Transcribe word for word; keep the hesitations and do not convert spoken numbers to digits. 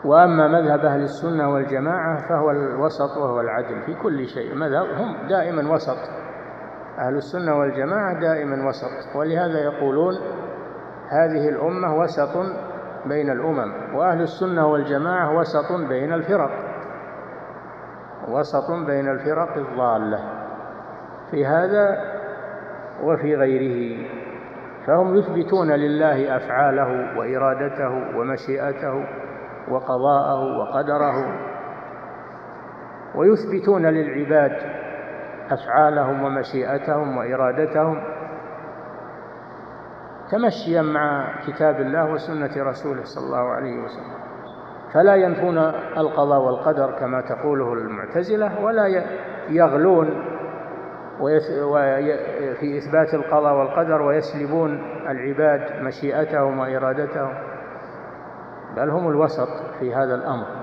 وأما مذهب أهل السنة والجماعة فهو الوسط وهو العدل في كل شيء. مذهب هم دائما وسط، أهل السنة والجماعة دائما وسط، ولهذا يقولون هذه الأمة وسط بين الأمم، وأهل السنة والجماعة وسط بين الفرق، وسط بين الفرق الضالة في هذا وفي غيره. فهم يثبتون لله أفعاله وإرادته ومشيئته وقضاءه وقدره، ويثبتون للعباد أفعالهم ومشيئتهم وإرادتهم تمشيا مع كتاب الله وسنة رسوله صلى الله عليه وسلم، فلا ينفون القضاء والقدر كما تقوله المعتزلة، ولا يغلون في إثبات القضاء والقدر ويسلبون العباد مشيئتهم وإرادتهم، بل هم الوسط في هذا الأمر.